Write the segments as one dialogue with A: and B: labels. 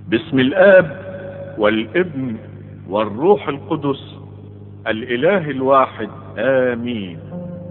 A: باسم الآب والابن والروح القدس الإله الواحد آمين.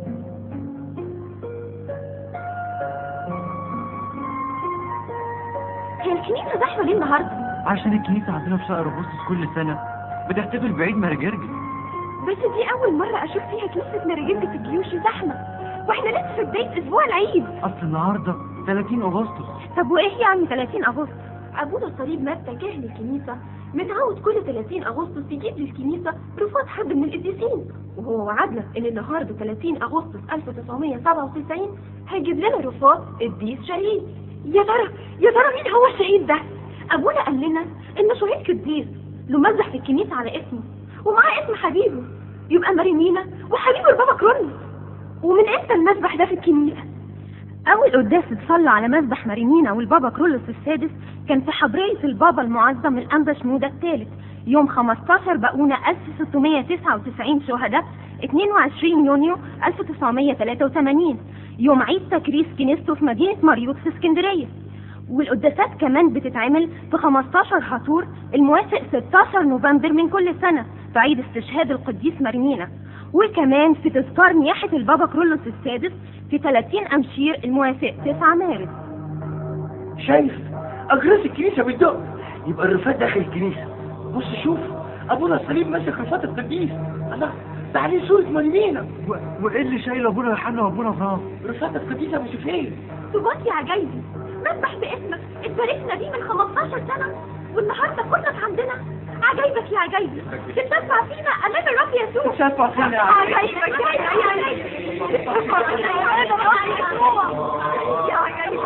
B: هي الكنيسة زحمة ليه النهاردة؟
C: عشان الكنيسة عندنا في شهر أغسطس كل سنة بتحتفل بعيد ماري جرجس.
B: بس دي أول مرة أشوف فيها كنيسة ماري جرجس الجيوشي زحمة، واحنا لسه في بداية أسبوع العيد.
C: أصل النهاردة 30 أغسطس.
B: طب وإيه يعني 30 أغسطس؟ أبونا الصليب متى كاهن الكنيسة متعود كل 30 أغسطس يجيب للكنيسة رفات حد من القديسين، وهو وعدنا إن النهاردة 30 أغسطس 1997 هيجيب لنا رفات قديس شهيد. يا ترى مين هو الشهيد ده؟ أبونا قال لنا إنه شهيد قديس له مذبح في الكنيسة على اسمه ومعاه اسم حبيبه، يبقى ماريمينا وحبيبه البابا كرولوس. ومن امتى المذبح ده في الكنيسة؟ أول قداس اتصلى على مذبح ماريمينا والبابا كرولوس السادس كان في حبرية البابا المعظم الأنبا شنودة الثالث يوم 15 بقونة 1699 شهداء 22 يونيو 1983 يوم عيد تكريس كنيسته في مدينة مريوط في اسكندرية. والقداسات كمان بتتعمل في 15 هطور الموافق 16 نوفمبر من كل سنة في عيد استشهاد القديس ماريمينا، وكمان في تذكار نياحة البابا كرولوس السادس في 30 أمشير الموافق 9 مارس.
D: شايف أجراس الكنيسة بتدق، يبقى الرفات داخل الكنيسة. بص شوف أبونا الصليب ماسك رفات القديس، الله ده عليه صورة ماريمينا.
C: وإيه اللي شايل أبونا يوحنا وأبونا إبراهيم؟
D: رفات القديسة مش فين؟
B: تبص يا عجايبي، مذبح باسمك اتباركنا بيه من 15 سنة والنهارده كلك عندنا. عجايبك يا عجايبي، تتشفع فينا امام الرب يسوع.
C: تتشفع فينا يا
B: عجايبك يا عجايبي، تتشفع فينا يا رب يا عجايبي.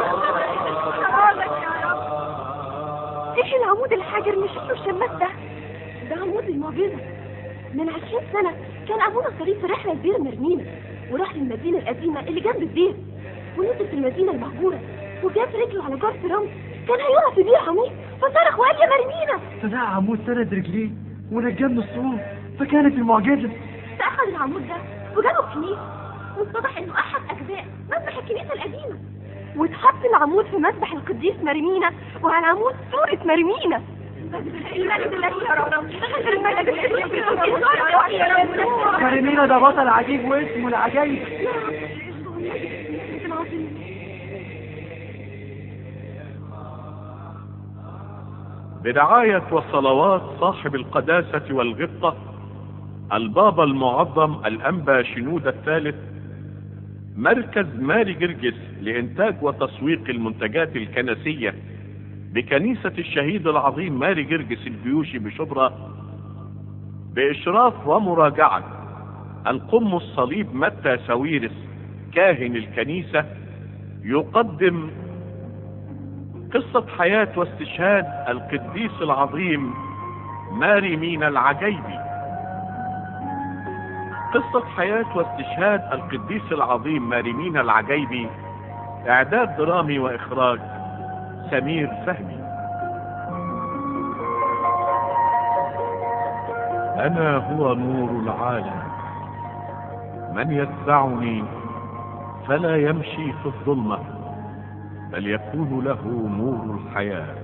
B: ايه العمود الحجر اللي شفته الشماس ده عمود المعجزة. من 20 سنة كان ابونا الصليب في رحلة لدير مرمينا وراح للمدينة القديمة اللي جنب الدير ونزل في المدينة المهجورة وجاب رجله على جرس رمل كان هيقع في بير عميق فصرخ وقال يا مرمينا.
C: فده عمود سند رجليه ونجاه من الصعود فكانت المعجزة.
B: فأخذ العمود ده وجابه الكنيسة واتضح انه احد اجزاء مذبح الكنيسة القديمة، واتحط العمود في مذبح القديس مرمينا وعلى العمود صورة مرمينا.
C: مرمينا ده بطل عجيب واسمه العجيب.
A: برعاية وصلوات صاحب القداسة والغبطة البابا المعظم الأنبا شنودة الثالث، مركز ماري جرجس لإنتاج وتسويق المنتجات الكنسية بكنيسة الشهيد العظيم ماري جرجس الجيوشي بشبرا، بإشراف ومراجعة القم الصليب متى ساويرس كاهن الكنيسة، يقدم قصة حياة واستشهاد القديس العظيم ماريمينا العجيبي. قصة حياة واستشهاد القديس العظيم ماريمينا العجيبي، إعداد درامي وإخراج سمير فهمي. أنا هو نور العالم، من يتبعني فلا يمشي في الظلمة بل يكون له نور الحياة.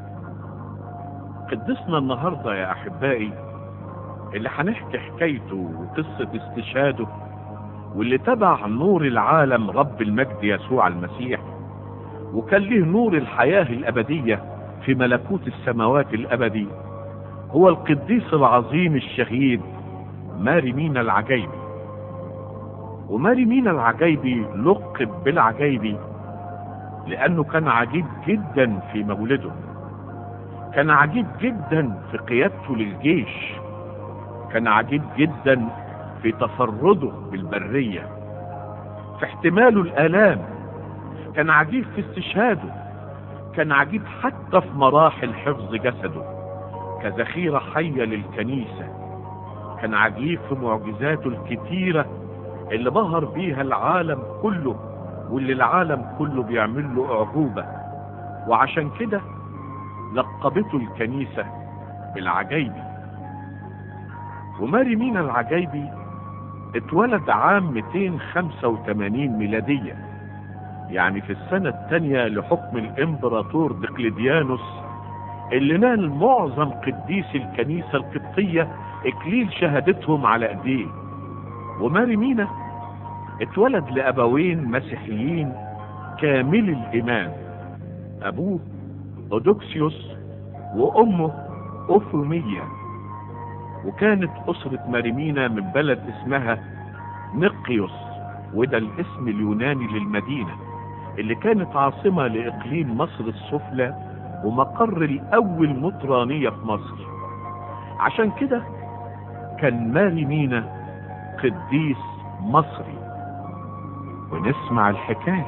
A: قدسنا النهاردة يا أحبائي اللي هنحكي حكايته وقصة استشهاده واللي تبع نور العالم رب المجد يسوع المسيح وكان له نور الحياة الأبدية في ملكوت السماوات الأبدي، هو القديس العظيم الشهيد ماريمينا العجيبي. وماريمينا العجيبي لقب بالعجيبي لأنه كان عجيب جدا في مولده، كان عجيب جدا في قيادته للجيش، كان عجيب جدا في تفرده بالبرية، في احتماله الآلام، كان عجيب في استشهاده، كان عجيب حتى في مراحل حفظ جسده كذخيرة حية للكنيسة، كان عجيب في معجزاته الكتيرة اللي بهر بيها العالم كله واللي العالم كله بيعمل له أعجوبة، وعشان كده لقبته الكنيسة بالعجيبي. وماريمينا العجيبي اتولد عام 285 ميلادية، يعني في السنة الثانية لحكم الامبراطور دقلديانوس اللي نال معظم قديسي الكنيسة القبطية اكليل شهادتهم على ايديه. وماري مينا اتولد لابوين مسيحيين كامل الايمان، ابوه اودوكسيوس وامه اوفومية. وكانت اسرة ماري مينا من بلد اسمها نقيوس، وده الاسم اليوناني للمدينة اللي كانت عاصمة لاقليم مصر السفلى ومقر الاول مطرانية في مصر. عشان كده كان ماري مينا قديس مصري. ونسمع الحكاية.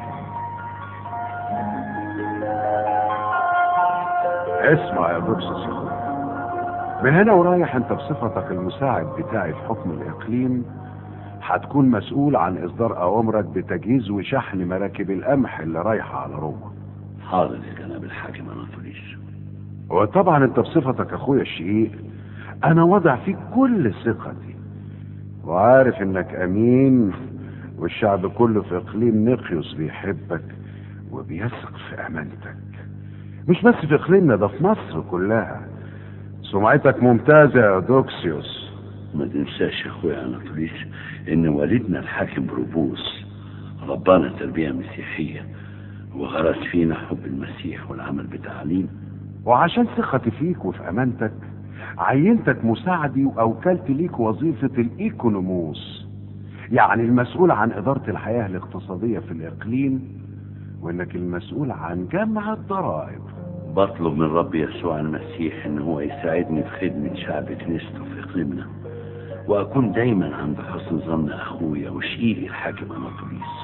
E: اسمع يا دوكسوس يا اخويا، من هنا ورايح انت بصفتك المساعد بتاعي في حكم الاقليم هتكون مسؤول عن اصدار اوامرك بتجهيز وشحن مراكب القمح اللي رايحه على روما.
F: حاضر يا جناب الحاكم اناطوليس.
E: وطبعا انت بصفتك اخويا الشقيق انا وضع فيك كل ثقتي، وعارف انك امين، والشعب كله في اقليم نقيوس بيحبك وبيثق في امانتك، مش بس في اقليمنا ده في مصر كلها. سمعتك ممتازه يا دوكسيوس.
F: ما تنساش يا اخويا اناطوليس ان والدنا الحاكم بروبوس ربانا تربيه مسيحيه وغرس فينا حب المسيح والعمل بتعليم.
E: وعشان ثقتي فيك وفي امانتك عينتك مساعدي واوكلت ليك وظيفه الايكونوموس، يعني المسؤول عن اداره الحياه الاقتصاديه في الاقليم، وانك المسؤول عن جمع الضرائب.
F: بطلب من رب يسوع المسيح ان هو يساعدني في خدمه شعب كنيسته في اقليمنا، واكون دايما عند حسن ظن اخويا وشقيقي الحاكم اناطوليس.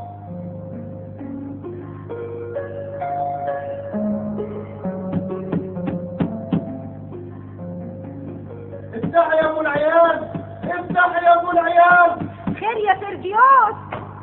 D: افتح يا ابو العيال، افتح يا ابو العيال.
B: خير يا سيرجيوس؟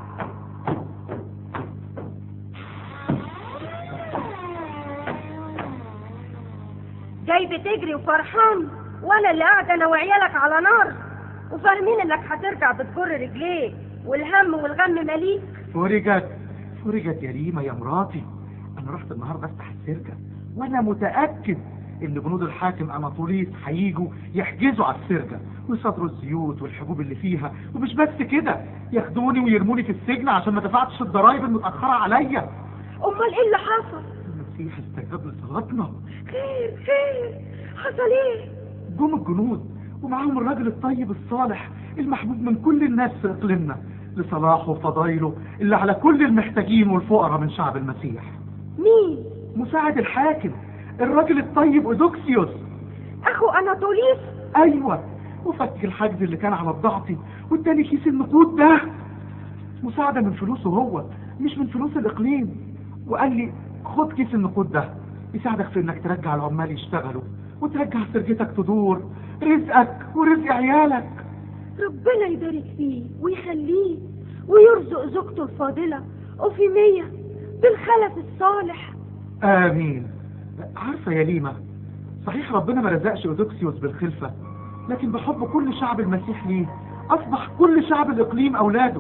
B: جاي بتجري وفرحان، وانا اللي قاعده انا وعيالك على نار وفاهمين انك هترجع بتجر رجليك والهم والغم مليك.
G: فرجت يا ريما يا مراتي. انا رحت النهارده افتح السرجه وانا متاكد ان جنود الحاكم اناطوليس هيجوا يحجزوا على السرجه ويصادروا الزيوت والحبوب اللي فيها، ومش بس كده ياخدوني ويرموني في السجن عشان ما دفعتش الضرايب المتاخره عليا.
B: امال ايه اللي حصل؟
G: المسيح استجاب لصلاتنا.
B: خير حصل ايه؟
G: جم الجنود ومعاهم الراجل الطيب الصالح المحبوب من كل الناس في اقليمنا لصلاحه وفضايله اللي على كل المحتاجين والفقراء من شعب المسيح.
B: مين؟
G: مساعد الحاكم الراجل الطيب اودوكسيوس
B: اخو اناطوليس.
G: ايوه، وفك الحجز اللي كان على بضاعتي واداني كيس النقود ده مساعده من فلوسه هو مش من فلوس الاقليم، وقال لي خد كيس النقود ده يساعدك في انك ترجع العمال يشتغلوا وترجع سرجتك تدور، رزقك ورزق عيالك.
B: ربنا يبارك فيه ويخليه ويرزق زوجته الفاضله اوفيمية بالخلف الصالح.
G: امين. عارفه يا ليما، صحيح ربنا ما رزقش اودوكسيوس بالخلفه، لكن بحب كل شعب المسيح ليه اصبح كل شعب الاقليم اولاده.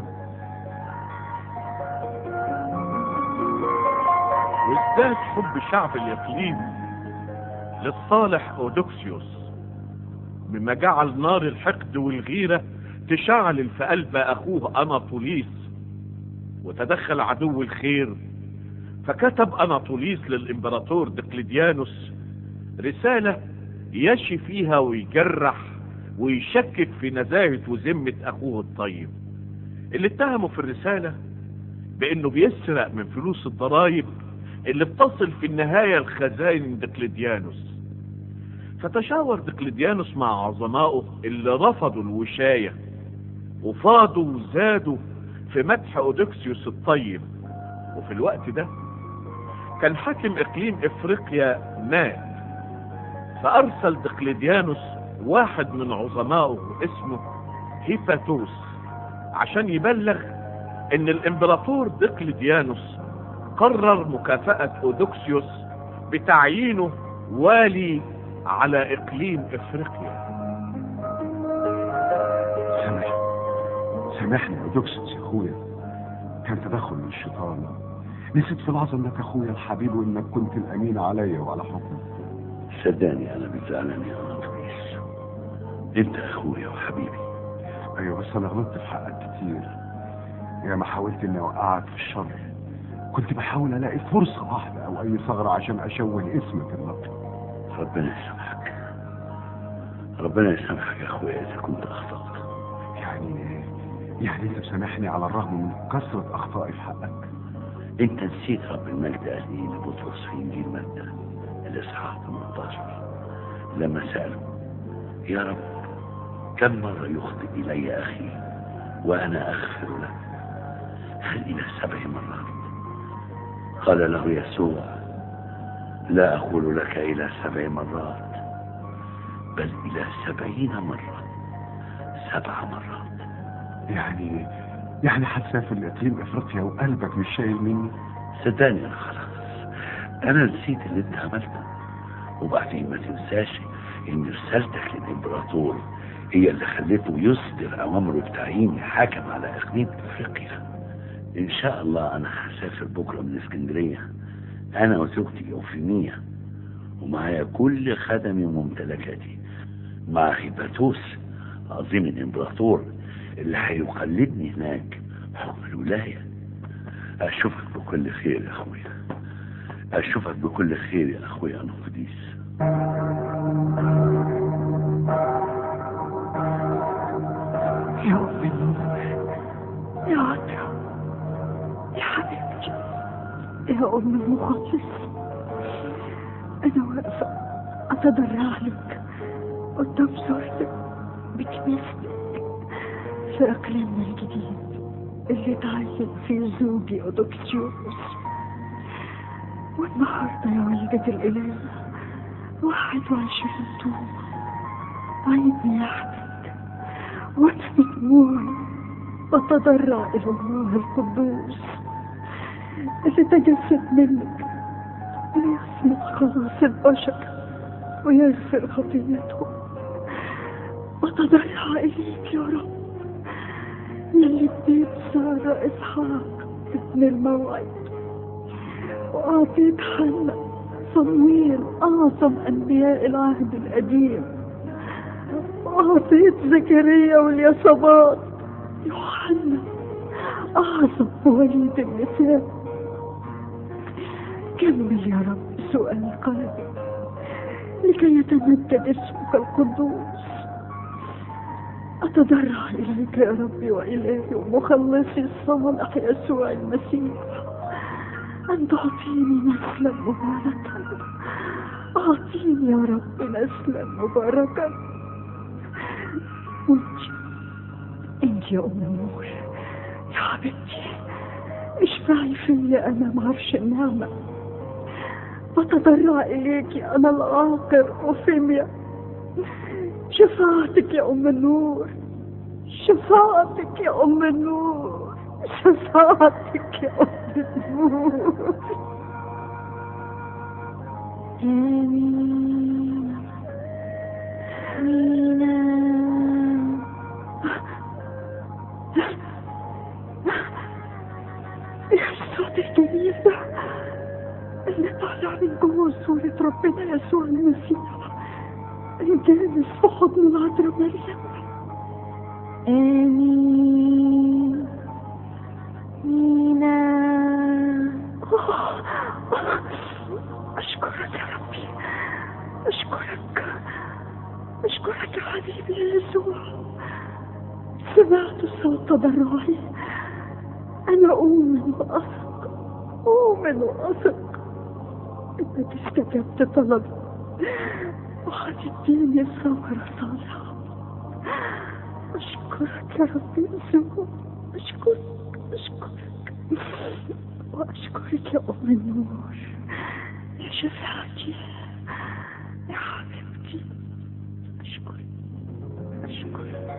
A: وازداد حب شعب الاقليم للصالح اودوكسيوس مما جعل نار الحقد والغيرة تشعل في قلب اخوه اناطوليس، وتدخل عدو الخير فكتب اناطوليس للامبراطور دقلديانوس رسالة يشي فيها ويجرح ويشكك في نزاهة وذمة اخوه الطيب، اللي اتهمه في الرسالة بانه بيسرق من فلوس الضرائب اللي بتصل في النهاية الخزائن دقلديانوس. فتشاور دقلديانوس مع عظمائه اللي رفضوا الوشاية وفاضوا وزادوا في مدح اودوكسيوس الطيب. وفي الوقت ده كان حاكم اقليم افريقيا مات، فارسل دقلديانوس واحد من عظمائه اسمه هيباتوس عشان يبلغ ان الامبراطور دقلديانوس قرر مكافأة اودوكسيوس بتعيينه والي على اقليم افريقيا.
E: سامحني يا اودوكسيوس يا اخويا، كان تدخل من الشيطان. نسيت في لحظه انك اخويا الحبيب وانك كنت الامين عليا وعلى حكمك.
F: صدقني انا بزعلان يا نطريس. انت اخويا وحبيبي.
E: ايوه بس انا غلطت في حقك كتير، يا ما حاولت اني اوقعك في الشر. كنت بحاول الاقي فرصه واحده او اي ثغره عشان اشوه اسمك النقي.
F: ربنا يسامحك، ربنا يسامحك يا اخويا اذا كنت اخطأت.
E: يعني انت بسامحني على الرغم من كثره اخطائي في حقك؟
F: انت نسيت رب المجد قال ايه لبطرس في انجيل متى الاصحاح 18 لما سأله: يا رب كم مرة يخطئ الي اخي وانا اغفر له؟ هل الى 7 مرات؟ قال له يسوع: لا اقول لك الى 7 مرات بل الى 70 مرة، 7 مرات.
E: يعني هتسافر لاقليم افريقيا وقلبك مش شايل مني؟
F: صدقني انا خلاص، انا نسيت اللي انت عملته. وبعدين ما تنساش ان رسالتك للامبراطور هي اللي خلته يصدر اوامره بتعيين حاكم على اقليم افريقيا. ان شاء الله انا هسافر بكره من اسكندريه، انا وزوجتي اوفيمية ومعايا كل خدمي وممتلكاتي، مع هيباتوس عظيم الامبراطور اللي هيقلدني هناك حكم الولايه. اشوفك بكل خير يا اخويا، اشوفك بكل خير يا اخويا انفوديس.
H: يا أمي النور، يا عطرة، يا حبيبتي، يا أم المخلص، أنا واقفة أتضرع لك قدام صورتك بكنيستك في إقليمنا الجديد اللي تعين فيه زوجي أودوكسيوس. والنهارده يا والدة الإله 21 طوبة عيد نياحتك، وأنا بدموعي بتضرع إلى الله القدوس اللي تجسد منك ليصنع خلاص البشر ويغفر خطيئتهم. بتضرع إليك يا رب يلي اديت سارة إسحاق ابن الموعد، وأعطيت حنا صمويل أعظم أنبياء العهد القديم، وأعطيت زكريا واليصابات يوحنا أعظم وليد النساء. كمل يا رب سؤال قلبي لكي يتمجد اسمك القدوس. أتضرع إليك يا ربي وإلهي ومخلصي الصالح يسوع المسيح أن تعطيني نسلا مباركا. أعطيني يا رب نسلا مباركا. أنت يا أم النور يا حبيبتي، اشفعي فيا أمام عرش النعمة. بتضرع إليك أنا العاقر أوفيميا. شفاعتك يا أم النور، شفاعتك يا أم النور، شفاعتك يا أم النور. آمين آمين. يا الصوت الجميل ده اللي طالع من جوه صورة ربنا يسوع المسيح الجالس في حضن العذراء مريم. آمين مينا. أشكرك يا ربي، أشكرك، أشكرك يا حبيبي يا يسوع. سمعت صوت تضرعي، أنا أؤمن وأثق، أؤمن وأثق إنك استجبت طلبي وهتديني ثمرة صالحة. أشكرك يا ربي يسوع، أشكرك أشكرك وأشكرك يا أم النور، يا شفاعتي، يا حبيبتي. أشكرك أشكرك.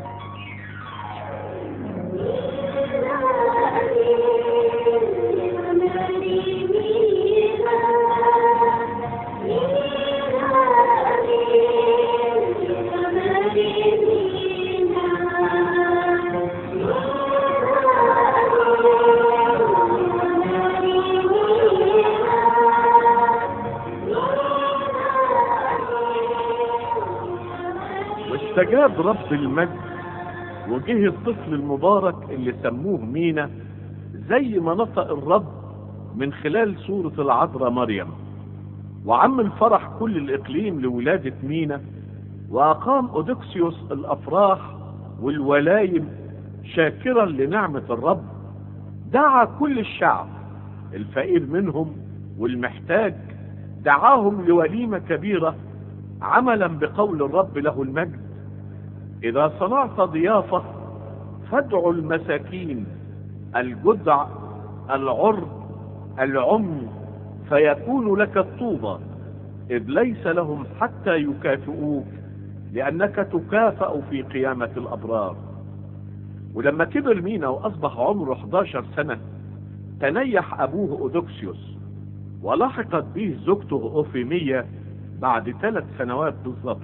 A: واستجاب رب المجد وجه الطفل المبارك اللي سموه مينا، زي ما نطق الرب من خلال سورة العذراء مريم، وعم الفرح كل الإقليم لولادة مينا، وأقام أودكسيوس الأفراح والولايم شاكرا لنعمة الرب. دعا كل الشعب الفقير منهم والمحتاج، دعاهم لوليمة كبيرة عملا بقول الرب له المجد: إذا صنعت ضيافة فادعوا المساكين الجدع العرض العمي، فيكون لك الطوبى، إذ ليس لهم حتى يكافئوك، لأنك تكافأ في قيامة الأبرار. ولما كبر مينا وأصبح عمره 11 سنة تنيح أبوه أودكسيوس، ولحقت به زوجته أوفيمية بعد 3 سنوات بالضبط.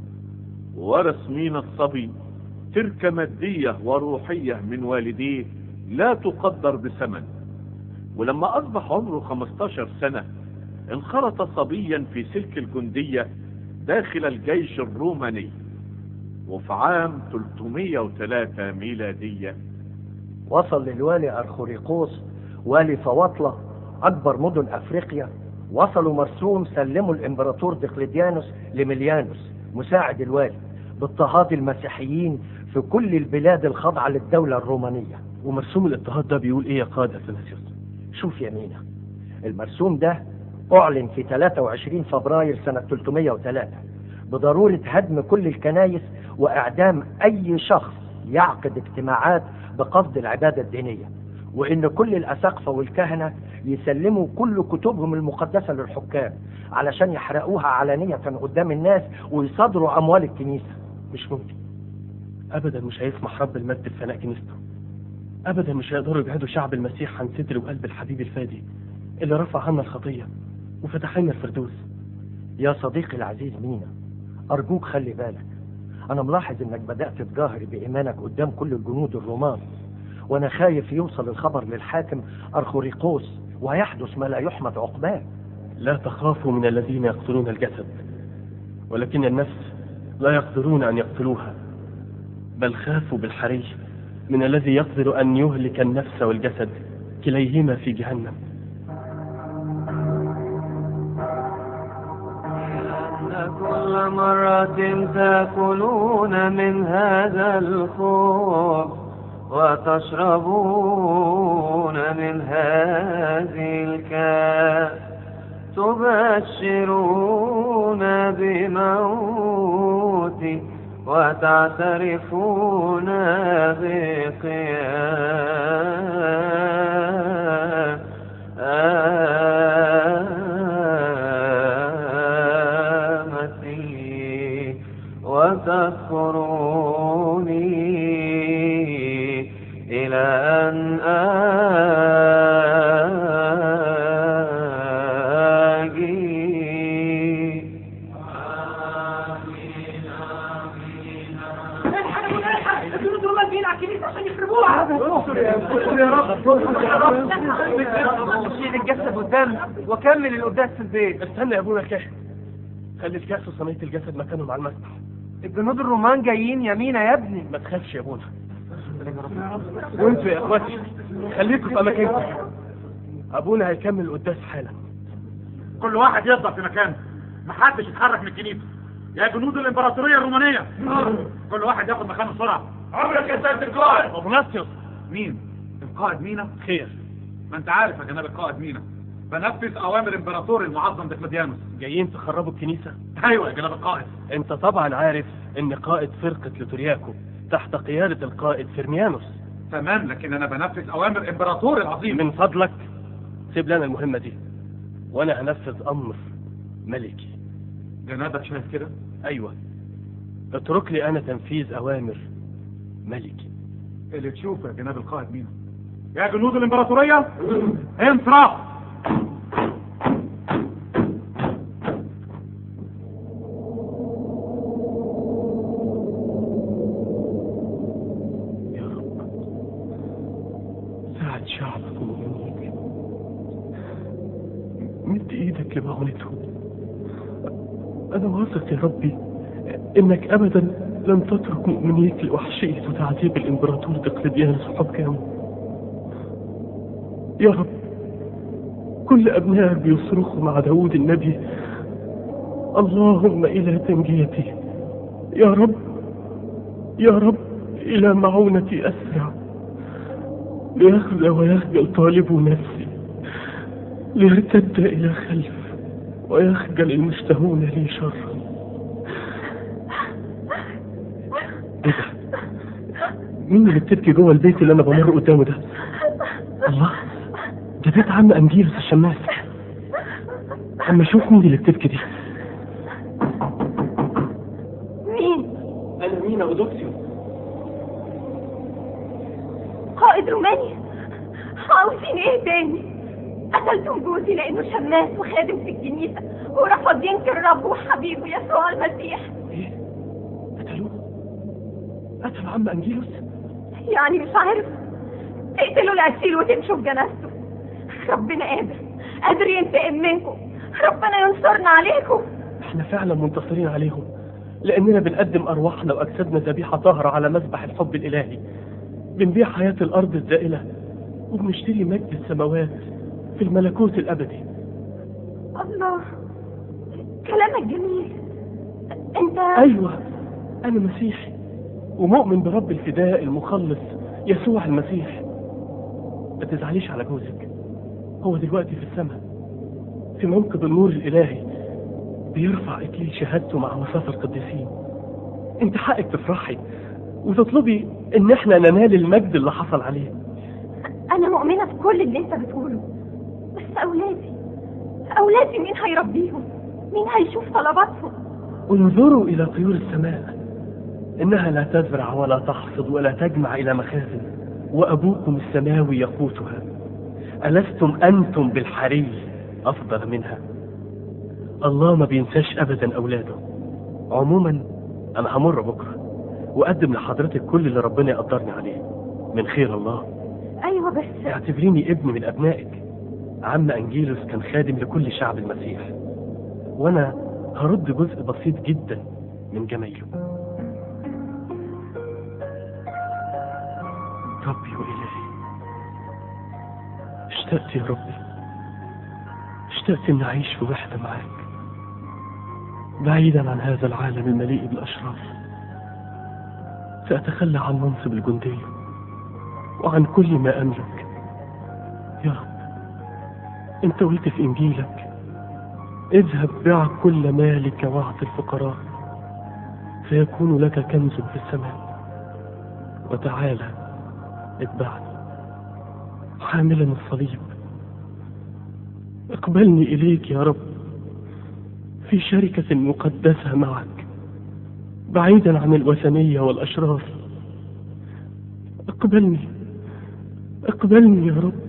A: وورث مينا الصبي تركة مادية وروحية من والديه لا تقدر بثمن. ولما أصبح عمره 15 سنة انخرط صبيا في سلك الجندية داخل الجيش الروماني، وفي عام 303 ميلادية
I: وصل للوالي أرخوريقوس والي فواطلة أكبر مدن أفريقيا. وصلوا مرسوم سلموا الإمبراطور دقلديانوس لميليانوس مساعد الوالي باضطهاد المسيحيين في كل البلاد الخاضعة للدولة الرومانية.
J: ومرسوم الاضطهاد ده بيقول ايه يا قائد اثناسيوس؟
I: شوف يا مينا، المرسوم ده أعلن في 23 فبراير سنة 303 بضرورة هدم كل الكنائس وإعدام أي شخص يعقد اجتماعات بقصد العبادة الدينية، وإن كل الأساقفة والكهنة يسلموا كل كتبهم المقدسة للحكام علشان يحرقوها علانية قدام الناس ويصادروا أموال الكنيسة.
J: مش ممكن أبدا، مش هيسمح رب المجد بفناء كنيسته أبدا. مش هيقدروا يبعدوا شعب المسيح عن صدر وقلب الحبيب الفادي اللي رفع عنا الخطية وفتح لنا الفردوس.
I: يا صديقي العزيز مينا، أرجوك خلي بالك، أنا ملاحظ إنك بدأت تجاهر بإيمانك قدام كل الجنود الرومان، وأنا خايف يوصل الخبر للحاكم أرخوريقوس ويحدث ما لا يحمد عقباه.
J: لا تخافوا من الذين يقتلون الجسد، ولكن النفس لا يقدرون أن يقتلوها، بل خافوا بالحري من الذي يقدر أن يهلك النفس والجسد كليهما في جهنم.
K: كل مرة تأكلون من هذا الخبز وتشربون من هذه الكأس تبشرون بموتي وتعترفون بقيامتي وتذكروني إلى أن
C: شيل الجسد قدام وكمل القداس في البيت.
J: استنى يا ابونا كاهن، خلي الكاس وصينية الجسد مكانهم على المسبح.
C: الجنود الرومان جايين يمينا يا ابني.
J: ما تخافش يا ابونا، وانتوا يا اخواتي خليكم في اماكنكم. ابونا هيكمل القداس حالا.
L: كل واحد يفضل في مكانه، محدش يتحرك من الكنيسه. يا جنود الامبراطوريه الرومانيه كل واحد ياخد مكانه بسرعه. عمرك يا سيد القائد.
J: اغناطيوس.
L: مين؟ القائد مينا؟
J: خير.
L: ما انت عارف يا جناب القائد مينا، بنفذ اوامر امبراطور المعظم دقلديانوس.
J: جايين تخربوا الكنيسه؟
L: ايوه يا جناب القائد.
J: انت طبعا عارف ان قائد فرقه لوترياكو تحت قياده القائد فرميانوس.
L: تمام، لكن انا بنفذ اوامر امبراطور العظيم.
J: من فضلك سيب لنا المهمه دي وانا هنفذ امر ملكي.
L: جنابك شايف كده؟
J: ايوه، اترك لي انا تنفيذ اوامر ملكي.
L: اللي تشوفه يا جناب القائد مينا. يا جنود الامبراطوريه انصراف.
J: يا رب ساعد شعبك ومؤمنيك، مد ايدك لمعونتهم. انا واثق يا ربي انك ابدا لم تترك مؤمنيك لوحشية وتعذيب الإمبراطور دقلديانوس حكامه. يا رب كل أبنائك بيصرخوا مع داود النبي: اللهم إلى تنجيتي، يا رب يا رب إلى معونتي أسرع، ليخزى ويخجل طالب نفسي، ليرتد إلى خلف ويخجل المشتهون لي شرا. ايه ده؟ مين اللي بتبكي جوه البيت اللي انا بمر قدامه ده؟ الله، ده بيت عم انجيلوس الشماس. اما اشوف مين اللي بتبكي دي.
B: مين؟
J: انا مين اودوكسيو؟
B: قائد روماني؟ عاوزين ايه تاني؟ قتلتم جوزي لانه شماس وخادم في الكنيسة ورفض ينكر ربه وحبيبه يسوع المسيح.
J: ايه؟ قتلوه؟ قتلوا عم انجيلوس؟
B: يعني مش عارف؟ اقتلوا القتيل وتمشوا بجنازته. ربنا قادر ينتقم منكم. ربنا ينصرنا عليكم.
J: احنا فعلا منتصرين عليهم، لاننا بنقدم ارواحنا واجسادنا ذبيحة طاهرة على مذبح الحب الالهي. بنبيع حياة الارض الزائلة وبنشتري مجد السماوات في الملكوت الابدي.
B: الله، كلامك جميل. انت؟
J: ايوه، انا مسيحي ومؤمن برب الفداء المخلص يسوع المسيح. ما تزعليش على جوزك، هو دلوقتي في السماء في موكب النور الالهي بيرفع اكليل شهادته مع وصاف القديسين. انت حقك تفرحي وتطلبي ان احنا ننال المجد اللي حصل عليه.
B: انا مؤمنة بكل اللي انت بتقوله، بس اولادي مين هيربيهم؟ مين هيشوف طلباتهم؟
J: انظروا الى طيور السماء، انها لا تزرع ولا تحصد ولا تجمع الى مخازن، وابوكم السماوي يقوتها. ألستم أنتم بالحري أفضل منها؟ الله ما بينساش أبدا أولاده. عموما أنا همر بكرة وأقدم لحضرتك كل اللي ربنا يقدرني عليه من خير الله.
B: أيوة بس
J: اعتبريني ابن من أبنائك. عم أنجيلوس كان خادم لكل شعب المسيح، وأنا هرد جزء بسيط جدا من جمايله. ربي وإلهي، اشتقت يا ربي، اشتقت ان اعيش في وحدة معاك بعيدا عن هذا العالم المليء بالاشرار. سأتخلى عن منصب الجندية وعن كل ما املك. يا رب انت قلت في انجيلك: اذهب بيع كل مالك واعط الفقراء فيكون لك كنز في السماء، وتعالى اتبعني حاملا الصليب. اقبلني إليك يا رب في شركة مقدسة معك بعيدا عن الوثنية والأشرار. اقبلني يا رب.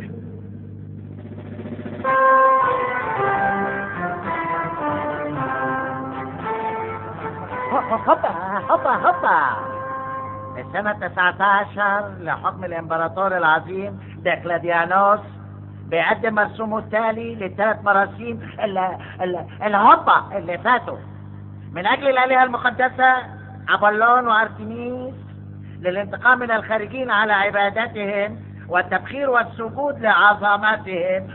M: هوبا في السنة 19 لحكم الامبراطور العظيم دقلديانوس بيقدم مرسومه التالي للثلاث مراسيم الهوبا اللي فاتوا من اجل الالهة المقدسة ابولون وارتميس، للانتقام من الخارجين على عبادتهم والتبخير والسجود لعظمتهم.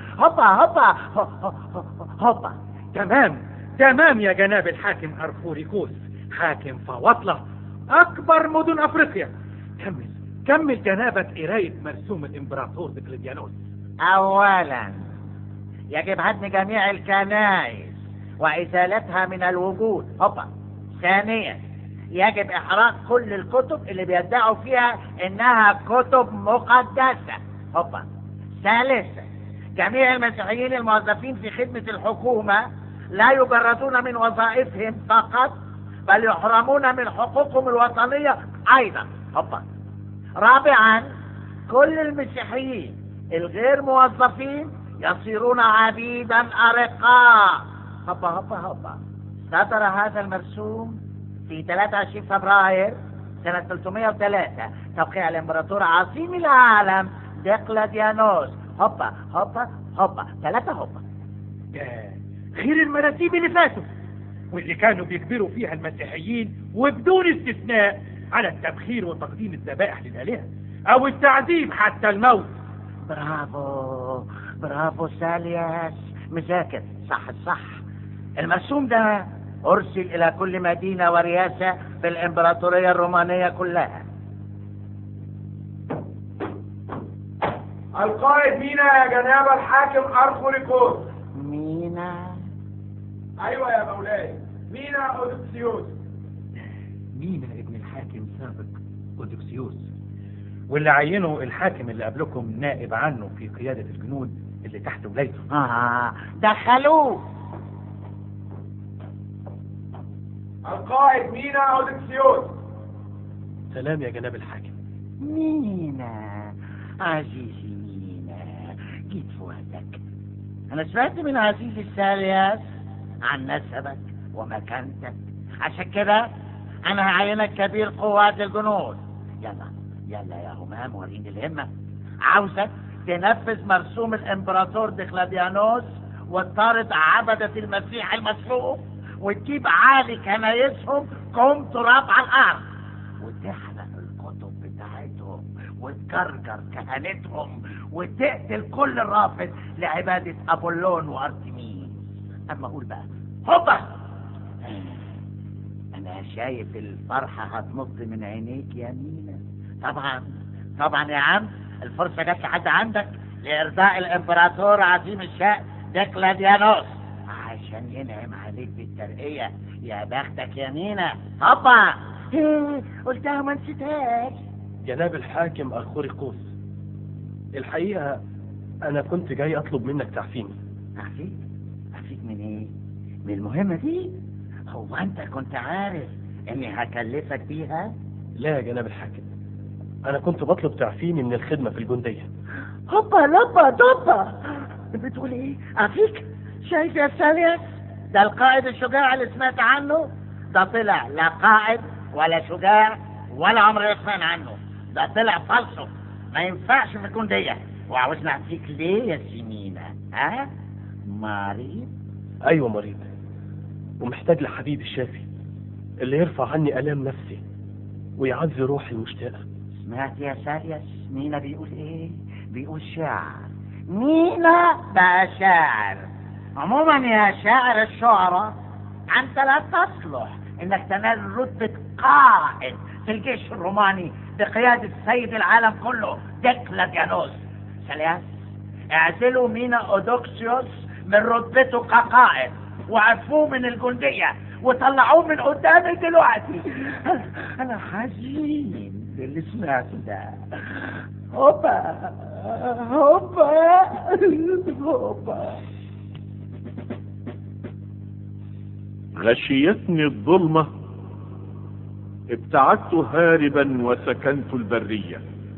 M: هوبا.
L: تمام يا جناب الحاكم أرخوريكوس حاكم فواطلة أكبر مدن أفريقيا. كمل جنابك قراية مرسوم الإمبراطور دقلديانوس.
M: أولا يجب هدم جميع الكنائس وإزالتها من الوجود. ثانيا يجب إحراق كل الكتب اللي بيدعوا فيها إنها كتب مقدسة. ثالثا جميع المسيحيين الموظفين في خدمة الحكومة لا يجردون من وظائفهم فقط، بل يحرمون من حقوقهم الوطنية أيضا. رابعا كل المسيحيين الغير موظفين يصيرون عبيدا أرقاء. صدر هذا المرسوم في 23 فبراير سنة 303 توقيع الامبراطور عظيم العالم دقلديانوس.
L: 3 غير المراسيم اللي فاتوا. واللي كانوا بيجبروا فيها المسيحيين وبدون استثناء على التبخير وتقديم الذبائح للآلهة أو التعذيب حتى الموت.
M: برافو برافو سالياس، مذاكر صح الصح. المرسوم ده أرسل إلى كل مدينة ورياسة في الإمبراطورية الرومانية كلها.
N: القائد مينا يا جناب الحاكم أرخوريكوس.
M: مينا؟
N: أيوة يا مولاي، مينا أودوكسيوس.
L: مينا ابن الحاكم سابق أودوكسيوس، واللي عينه الحاكم اللي قبلكم نائب عنه في قيادة الجنود اللي تحت ولايته.
M: دخلوه.
N: القائد مينا أودوكسيوس.
J: سلام يا جناب الحاكم.
M: مينا عزيزي مينا، جيت في وقتك. أنا سمعت من عزيزي سالياس عن نسبك ومكانتك، عشان كده أنا هعينك كبير قوات الجنود. يلا يلا يا همام وريني الهمة. عاوزك تنفذ مرسوم الإمبراطور دقلديانوس وتطارد عبدة المسيح المسلوب وتجيب عالي كنايسهم كم تراب على الأرض وتحرق الكتب بتاعتهم وتجرجر كهنتهم وتقتل كل رافض لعبادة أبولون وأرتميس. أما أقول بقى هوبا، أنا شايف الفرحة هتنط من عينيك يا مينا. طبعا طبعا يا عم، الفرصة جت لحد عندك لإرضاء الإمبراطور عظيم الشأن دقلديانوس عشان ينعم عليك بالترقية. يا بختك يا مينا. هوبا، قلتها ما نسيتهاش.
J: جناب الحاكم أرخوريكوس، الحقيقة أنا كنت جاي أطلب منك تعفيني.
M: أعفيك من إيه؟ من المهمة دي؟ هو أنت كنت عارف إني هكلفك بيها؟
J: لا يا جناب الحاكم، أنا كنت بطلب تعفيني من الخدمة في الجندية.
M: هوبا لبا دوبا، بتقول إيه؟ أعفيك؟ شايف يا سالياس؟ ده القائد الشجاع اللي سمعت عنه ده طلع لا قائد ولا شجاع ولا عمري سمعنا عنه. ده طلع فالصو، ما ينفعش في الجندية. وعاوزنا أعفيك ليه يا سيمينا؟ ها؟ مريض؟
J: أيوة مريض، ومحتاج لحبيب الشافي اللي يرفع عني آلام نفسي ويعزي روحي المشتاقة.
M: سمعت يا سالياس مينا بيقول إيه؟ بيقول شاعر. مينا بقى شاعر. عموما يا شاعر الشعراء، أنت لا تصلح إنك تنال رتبة قائد في الجيش الروماني بقيادة سيد العالم كله دقلديانوس. سالياس، اعزلوا مينا أودوكسيوس من رتبته كقائد وعفوه من الجندية وطلعوه من قدامي دلوقتي. أنا حزين باللي سمعته ده. هوبا هوبا هوبا.
A: غشيتني الظلمة، ابتعدت هاربا وسكنت البرية.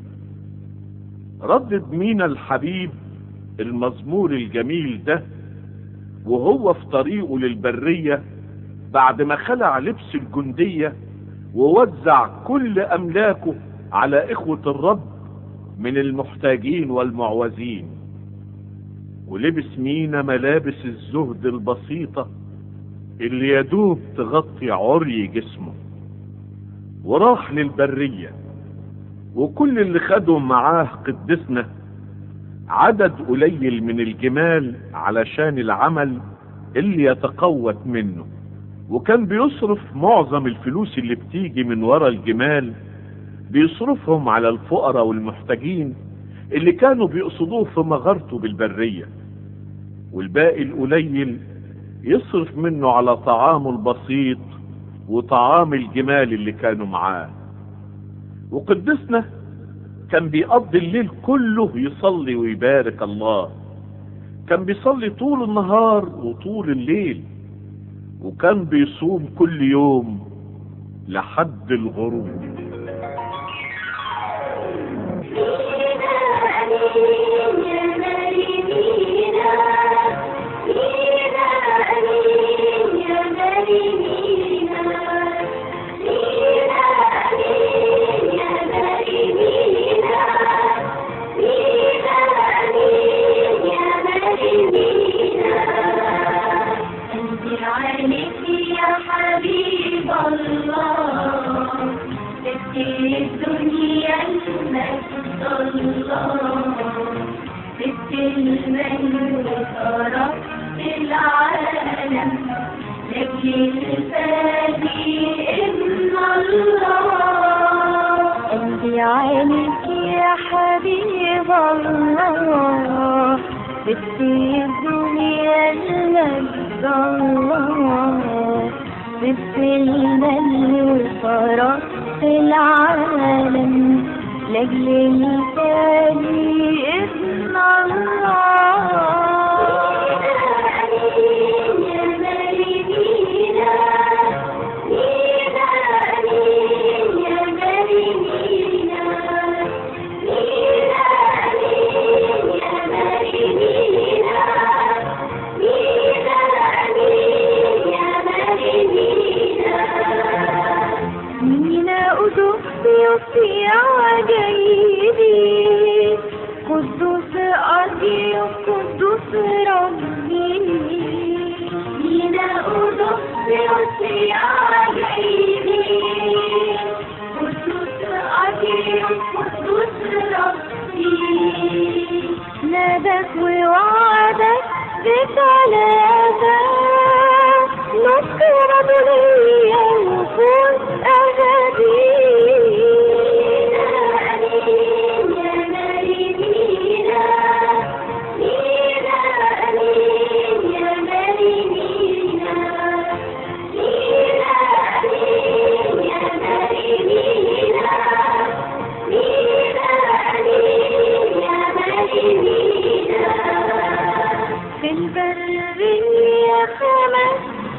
A: ردد مينا الحبيب المزمور الجميل ده وهو في طريقه للبرية بعد ما خلع لبس الجندية ووزع كل أملاكه على إخوة الرب من المحتاجين والمعوزين. ولبس مينا ملابس الزهد البسيطة اللي يدوب تغطي عري جسمه، وراح للبرية. وكل اللي خدهم معاه قدسنا عدد قليل من الجمال علشان العمل اللي يتقوت منه، وكان بيصرف معظم الفلوس اللي بتيجي من ورا الجمال بيصرفهم على الفقراء والمحتاجين اللي كانوا بيقصدوه في مغارته بالبرية، والباقي القليل يصرف منه على طعامه البسيط وطعام الجمال اللي كانوا معاه. وقدسنا كان بيقضي الليل كله يصلي ويبارك الله. كان بيصلي طول النهار وطول الليل، وكان بيصوم كل يوم لحد الغروب.
O: عينك يا المن وفرح العالم لكن الفادي ابن الله.
H: قلبي عينك يا حبيب الله بدي الدنيا المجد الله بدي المن وفرح العالم لأجل الفادي ابن الله. في عجيبي قدوس أرضي قدوس ربي
O: مينا أضف في عجيبي قدوس أرضي قدوس ربي.
H: نادك ووعدك بثلاثة نصر دنيا وفوز أبدي. في البرية 5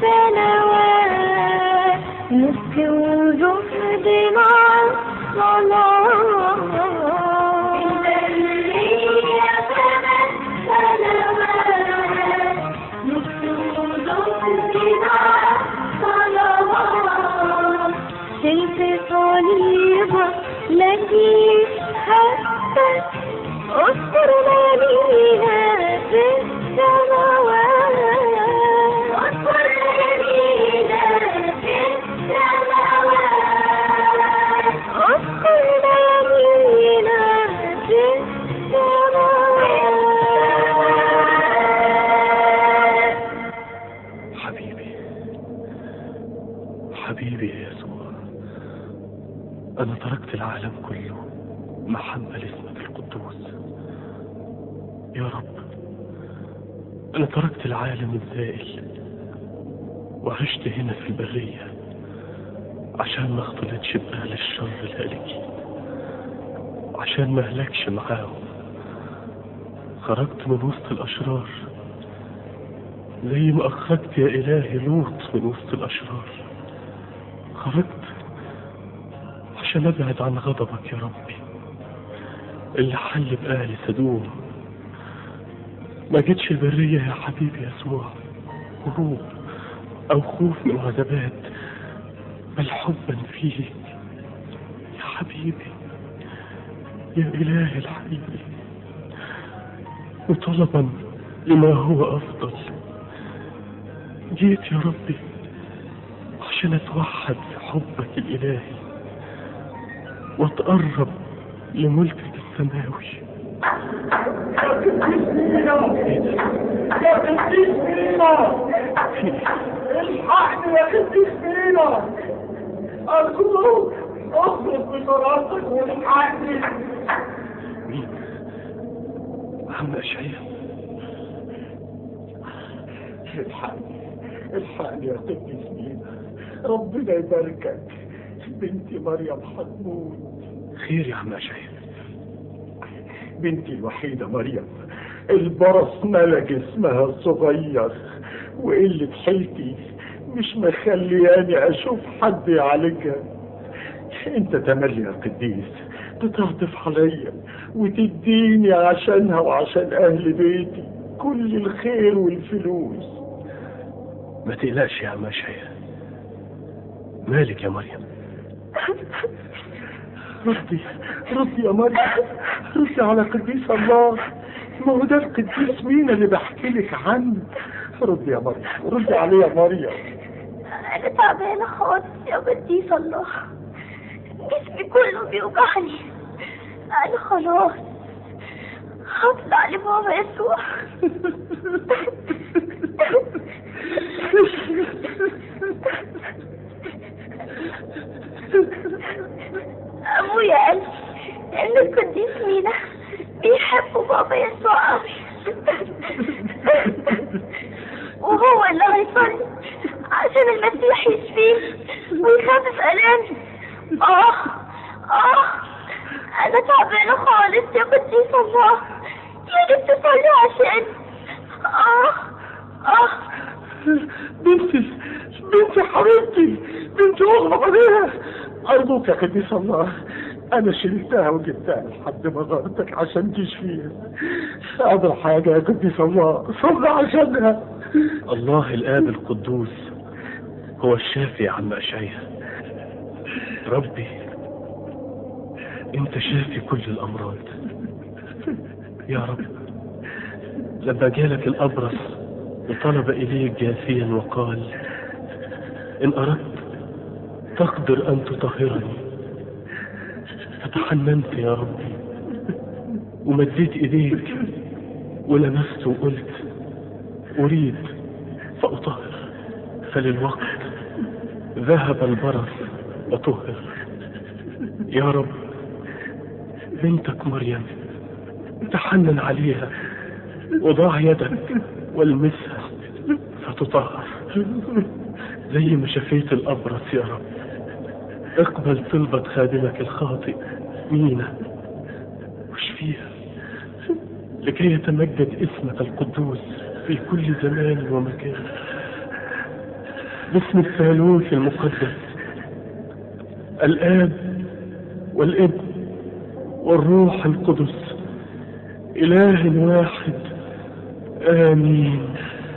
H: سنوات نسك وزهد مع الصلاة.
O: في البرية 5 سنوات نسك وزهد مع الصلاة.
H: شلت صليبك لكن حتى أذكر نبينا في السماوات.
O: أذكر نبينا في السماوات.
H: أذكر نبينا في السماوات.
J: حبيبي يا يسوع، أنا تركت العالم كله محمل اسمك القدوس. يا رب، أنا تركت العالم الزائل وعشت هنا في البرية عشان ما اختلطش بأهل الشر الهالكين، عشان ما أهلكش معاهم. خرجت من وسط الأشرار زي ما أخرجت يا إلهي لوط من وسط الأشرار. خرجت عشان أبعد عن غضبك يا ربي اللي حل بأهل سدوم. ما جيتش البرية يا حبيبي يسوع هروب أو خوف من عذابات، بل حبا فيك يا حبيبي يا إلهي الحبيبي، وطلبا لما هو أفضل. جيت يا ربي عشان أتوحد في حبك الإلهي وأتقرب لملكك السماوي.
N: يا قديس مينا، الحقني يا قديس مينا، أرجوك اخرج بصلاتك والحقني.
J: مين؟ عم أشعياء.
N: الحقني يا قديس مينا، ربنا يباركك. بنتي مريم هتموت.
J: خير يا عم أشعياء.
N: بنتي الوحيدة مريم البرص ملا جسمها الصغير، وقلة حيلتي مش مخلياني اشوف حد يعالجها. انت تملي يا قديس تتعطف عليا وتديني عشانها وعشان اهل بيتي كل الخير والفلوس.
J: ما تقلقش يا عم أشعياء. مالك يا مريم؟
N: ردي يا مريم، ردي على قديس الله. ما هو ده القديس مينا اللي بحكي لك عنه. ردي يا مريم، ردي عليه يا مريم.
H: أنا تعبانة خالص يا قديس الله، جسمي كله بيوجعني. أنا
O: هطلع لبابا يسوع. ابويا قال ان القديس مينا بيحبوا بابا يسوع قوي، وهو اللي هيصلي عشان المسيح يشفيه ويخفف الامي. انا تعبانه خالص يا قديس الله، يا ريت تصلي عشان.
N: بنتي حبيبتي، بنتي اغلب عليها، ارجوك يا قديس الله، انا شلتها وجبتها لحد ما زارتك عشان تشفيها. اقدر حاجه يا قديس الله، صلي عشانها.
J: الله الآب القدوس هو الشافي يا عم أشعياء. ربي انت شافي كل الأمراض يا رب. لما جالك الأبرص وطلب إليك جافيا وقال إن أردت تقدر أن تطهرني، فتحننت يا ربي ومديت إيديك ولمست وقلت أريد فأطهر، فللوقت ذهب البرص وطهر. يا رب بنتك مريم تحنن عليها وضع يدك والمسها فتطهر زي ما شفيت الأبرص. يا رب اقبل طلبة خادمك الخاطئ مينا واشفيها لكي يتمجد اسمك القدوس في كل زمان ومكان. باسم الثالوث المقدس الآب والابن والروح القدس إله واحد، آمين.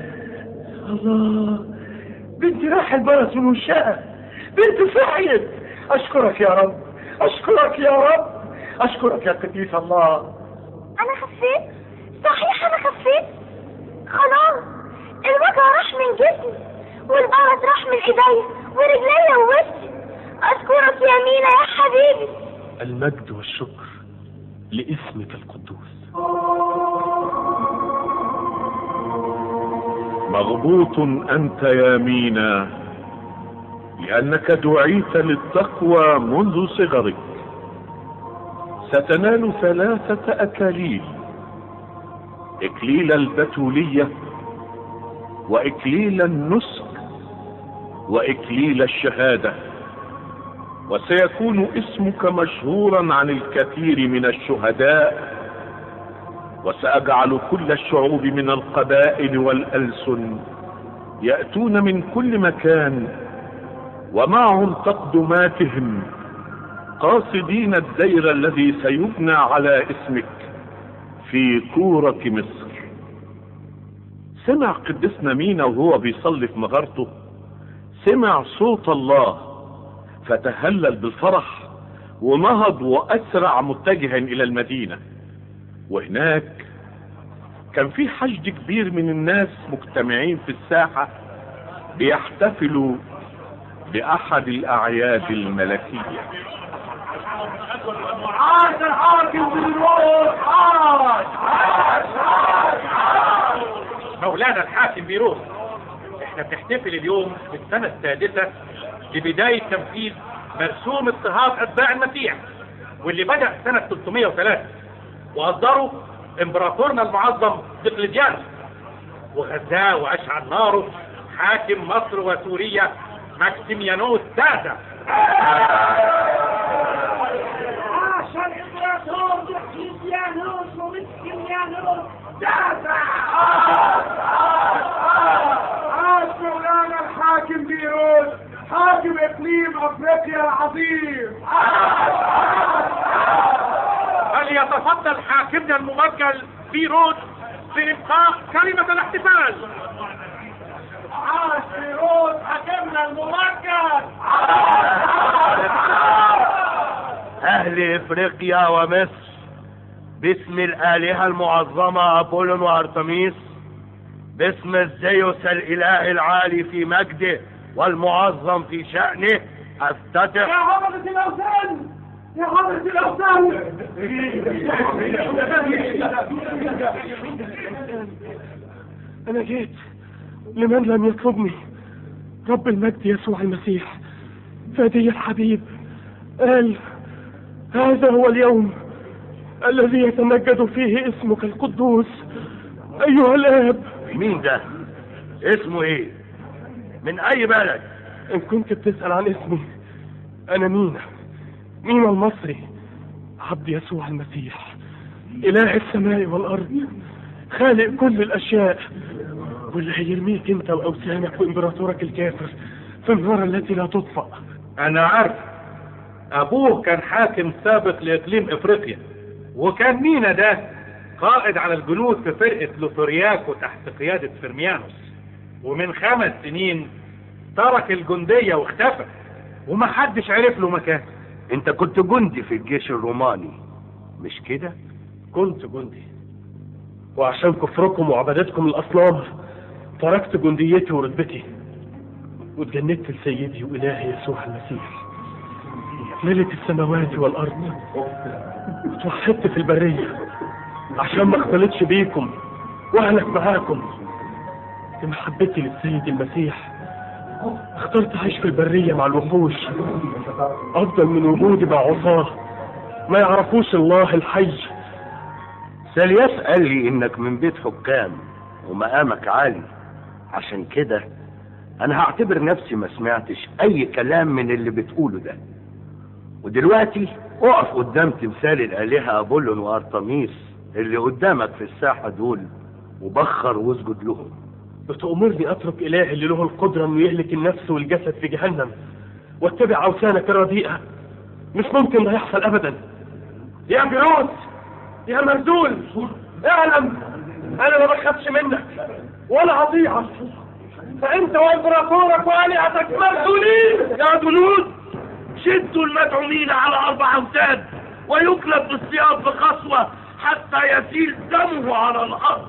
D: الله، بنتي راح البرص والوشاء، بنتي صحيت. أشكرك يا رب، أشكرك يا رب، أشكرك يا قديس الله.
O: أنا خفيت، صحيح أنا خفيت، خلاص الوجع راح من جسمي والبرص راح من إيديا ورجليا ووشي. أشكرك يا مينا يا حبيبي.
J: المجد والشكر لاسمك القدوس.
A: مغبوط أنت يا مينا لأنك دعيت للتقوى منذ صغرك. ستنال 3 أكاليل: إكليل البتولية، وإكليل النسك، وإكليل الشهادة. وسيكون اسمك مشهورا عن الكثير من الشهداء، وسأجعل كل الشعوب من القبائل والألسن يأتون من كل مكان ومعهم تقدماتهم قاصدين الدير الذي سيبنى على اسمك في كورة مصر. سمع قدسنا مينا وهو بيصلي في مغارته، سمع صوت الله فتهلل بالفرح ونهض وأسرع متجها إلى المدينة. وهناك كان في حشد كبير من الناس مجتمعين في الساحة بيحتفلوا بأحد الأعياد الملكية.
L: عاش الحاكم بيروت، عاش. مولانا الحاكم بيروت، احنا بنحتفل اليوم بالسنة السادسة لبداية تنفيذ مرسوم اضطهاد أتباع المسيح، واللي بدأ سنة 303 وأصدره إمبراطورنا المعظم دقلديانوس، وغزاه وأشعل ناره حاكم مصر وسوريا ماكسيميانوس الثالث.
O: عاش الإمبراطور دقلديانوس وماكسيميانوس الثالث.
L: عاش مولانا الحاكم بيروت، حاكم إقليم أفريقيا العظيم. فليتفضل حاكمنا الممجد بيروت بإبقاء كلمة الاحتفال. عاش بيروت حاكمنا الممجد.
P: أهل إفريقيا ومصر، باسم الآلهة المعظمة أبولون وأرتميس، باسم زيوس الإله العالي في مجده والمعظم في شأنه، أفتتح
L: يا هبطة الأوثان يا حضرة الأوثان.
J: أنا جيت لمن لم يطلبني، رب المجد يسوع المسيح فادي الحبيب قال هذا هو اليوم الذي يتمجد فيه اسمك القدوس أيها الآب.
P: مين ده؟ اسمه ايه؟ من أي بلد؟
J: إن كنت بتسأل عن اسمي أنا مينا المصري، عبد يسوع المسيح، إله السماء والأرض، خالق كل الأشياء، واللي هيرميك أنت وأوثانك وإمبراطورك الكافر في النار التي لا تطفأ.
L: أنا عارف أبوه كان حاكم سابق لإقليم إفريقيا، وكان مينا ده قائد على الجنود في فرقة لوثورياكو تحت قيادة فرميانوس، ومن 5 سنين ترك الجندية واختفى ومحدش عرف له مكان.
P: انت كنت جندي في الجيش الروماني مش كده؟
J: كنت جندي، وعشان كفركم وعبادتكم الأصنام تركت جنديتي ورتبتي واتجندت لسيدي وإلهي يسوع المسيح ملك السماوات والأرض، وتوحدت في البرية عشان ما اختلطش بيكم واهلك معاكم. بمحبتي للسيد المسيح اخترت اعيش في البرية مع الوحوش افضل من وجودي مع عصاه ما يعرفوش الله الحي.
P: سالياس قال لي انك من بيت حكام ومقامك عالي، عشان كده انا هعتبر نفسي ما سمعتش اي كلام من اللي بتقوله ده. ودلوقتي اقف قدام تمثال الالهة ابولون وارتميس اللي قدامك في الساحة دول وبخر واسجد لهم.
J: بتأمرني اترك الهي اللي له القدرة انه يهلك النفس والجسد في جهنم واتبع اوثانك الرديئة؟ مش ممكن ده يحصل ابدا. يا فيروس يا مرزول، اعلم انا ما بخافش منك ولا هطيعك، فانت وامبراطورك والهتك مرزولين.
P: يا جنود شدوا المدعومين على 4 أوتاد ويكلب بالسياط بقسوة حتى يسيل دمه على الأرض.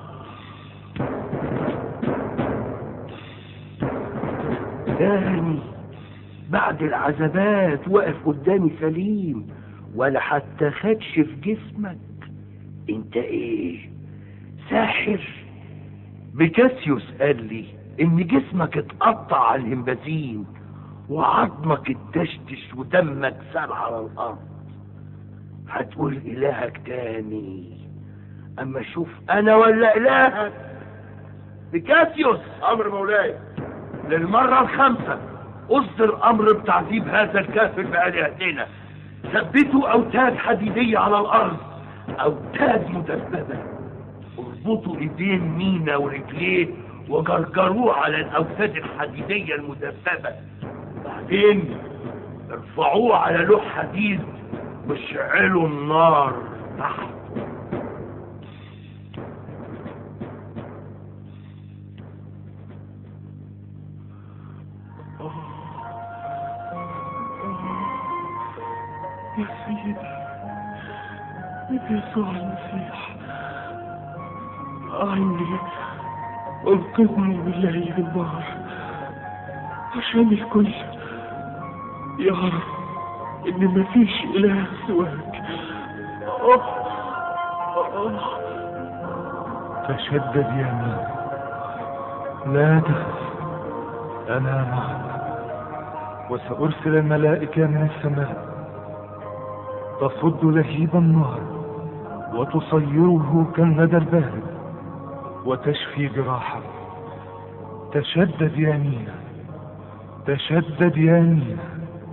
P: تاني بعد العذابات واقف قدامي سليم ولا حتى خدش في جسمك. انت ايه ساحر؟ بيكاسيوس قال لي ان جسمك اتقطع على الهمبازين وعظمك اتدشدش ودمك سال على الارض. هتقول الهك تاني اما شوف انا ولا الهك. بيكاسيوس. امر مولاي. للمرة ال5 اصدر امر بتعذيب هذا الكافر بآلهتنا. ثبتوا اوتاد حديدية على الارض، اوتاد مدببة. اربطوا ايدين مينا ورجليه وجرجروه على الاوتاد الحديدية المدببة. بعدين ارفعوه على لوح حديد واشعلوا النار تحت.
J: يا سيدي يسوع المسيح، أعني انقذني من لهيب النار عشان الكل يعرف ان مفيش اله سواك.
Q: تشدد يا مين، لا تخف، انا معك وسأرسل الملائكة من السماء تصد لهيب النار وتصيره كالندى البارد وتشفي جراحه. تشدد يا مينا، تشدد يا مينا.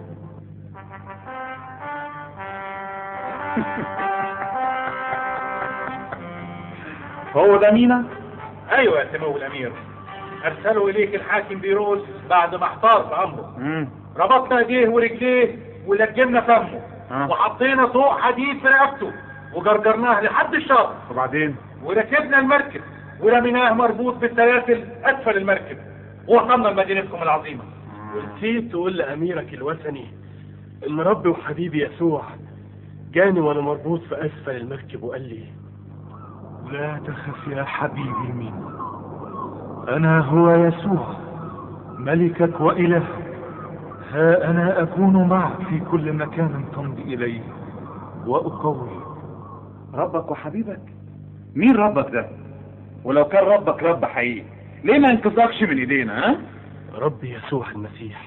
L: هو ده مينا؟ ايوه يا سمو الامير، ارسلوا اليك الحاكم بيروس بعد ما احتار في امره. ربطنا ايديه ورجليه ولجمنا فمه وحطينا طوق حديد في رقبته وجرجرناه لحد الشاطئ.
A: وبعدين
L: وركبنا المركب ورميناه مربوط بالسلاسل اسفل المركب ووصلنا لمدينتكم العظيمه.
J: ونسيت تقول لاميرك الوثني ان ربي وحبيبي يسوع جاني وانا مربوط في اسفل المركب وقال لي
Q: لا تخف يا حبيبي مينا، انا هو يسوع ملكك والهك. ها أنا أكون معك في كل مكان تمضي إليه وأقوي.
R: ربك وحبيبك؟ مين ربك ده؟ ولو كان ربك رب حقيقي ليه ما ينقذكش من ايدينا؟ ها؟
J: ربي يسوع المسيح.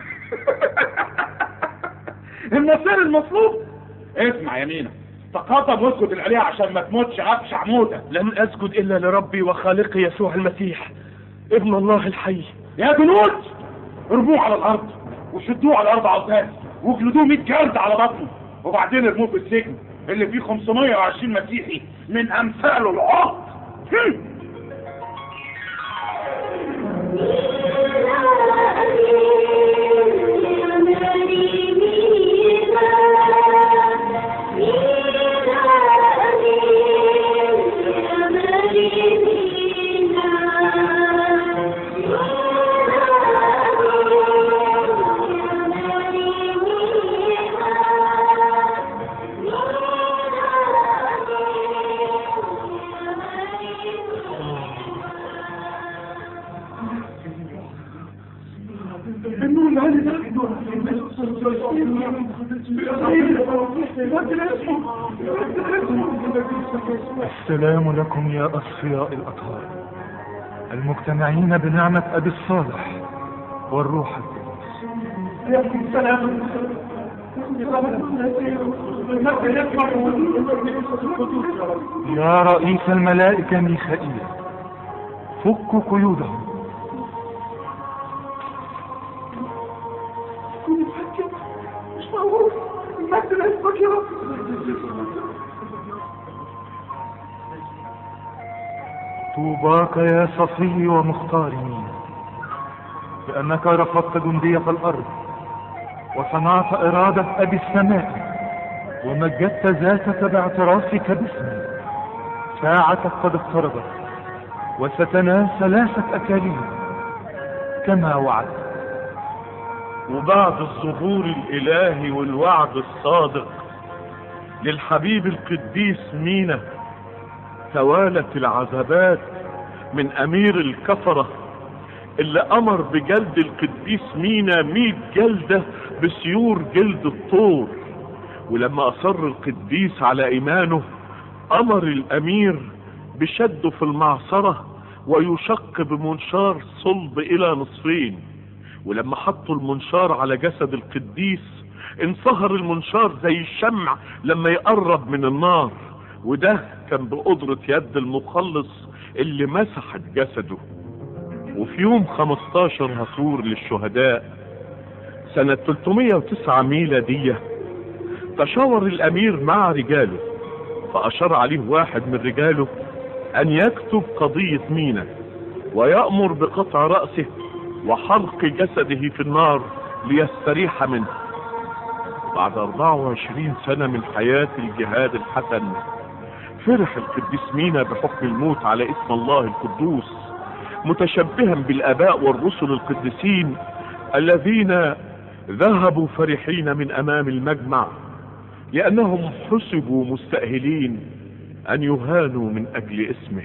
R: النصير المصلوب. اسمع يا مينا، تقاطب واسكت العليا عشان ما تموتش عفش عمودة.
J: لن اسجد الا لربي وخالقي يسوع المسيح ابن الله الحي.
R: يا جنود ارموه على الارض وشدوه على الارض عوتان وجلدوه 100 جلد على بطنه، وبعدين ارموه في السجن اللي فيه 520 مسيحي من امثاله العقد.
Q: السلام لكم يا أصفياء الأطهار المجتمعين بنعمة أبي الصالح والروح القدس. يا رئيس الملائكة ميخائيل فك قيودهم.
N: مش معقول، المجد اسمك يا رب.
Q: طوباك يا صفي ومختار مين، لأنك رفضت جندية الأرض وصنعت إرادة أبي السماء ومجدت ذاتك باعترافك باسمي. ساعتك قد اقتربت وستنال 3 أكاليل كما وعدت.
A: وبعد الظهور الإلهي والوعد الصادق للحبيب القديس مينا توالت العذابات من أمير الكفرة اللي أمر بجلد القديس مينا 100 جلدة بسيور جلد الطور. ولما أصر القديس على إيمانه أمر الأمير بشده في المعصرة ويشق بمنشار صلب إلى نصفين. ولما حطوا المنشار على جسد القديس انصهر المنشار زي الشمع لما يقرب من النار، وده كان بقدرة يد المخلص اللي مسحت جسده. وفي يوم 15 هطور للشهداء سنة 309 ميلادية تشاور الأمير مع رجاله، فأشار عليه واحد من رجاله أن يكتب قضية مينا ويأمر بقطع رأسه وحرق جسده في النار ليستريح منه. بعد 24 سنة من حياة الجهاد الحسن فرح القديس مينا بحكم الموت على اسم الله القدوس، متشبها بالآباء والرسل القديسين الذين ذهبوا فرحين من أمام المجمع لأنهم حسبوا مستأهلين أن يهانوا من أجل اسمه.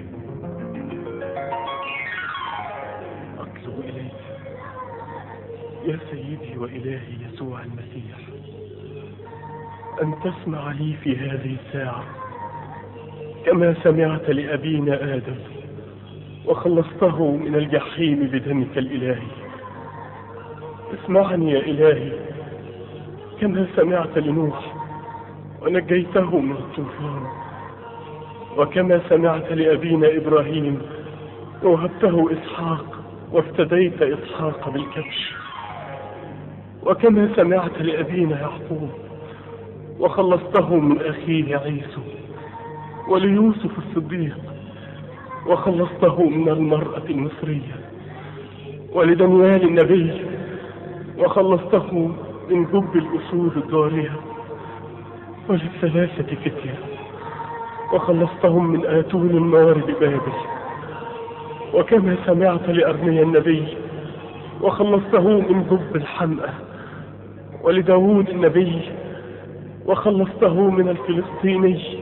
J: أطلب إليك يا سيدي وإلهي يسوع المسيح أن تسمع لي في هذه الساعة كما سمعت لأبينا آدم وخلصته من الجحيم بدمك الإلهي. اسمعني يا إلهي كما سمعت لنوح ونجيته من الطوفان، وكما سمعت لأبينا إبراهيم ووهبته إسحاق وافتديت إسحاق بالكبش، وكما سمعت لأبينا يعقوب وخلصته من أخيه عيسو، وليوسف الصديق وخلصته من المرأة المصرية، ولدانيال النبي وخلصته من جب الأسود الضارية، وللثلاثة فتية وخلصتهم من آتون النار ببابل، وكما سمعت لأرميا النبي وخلصته من جب الحمأة، ولداود النبي وخلصته من الفلسطيني.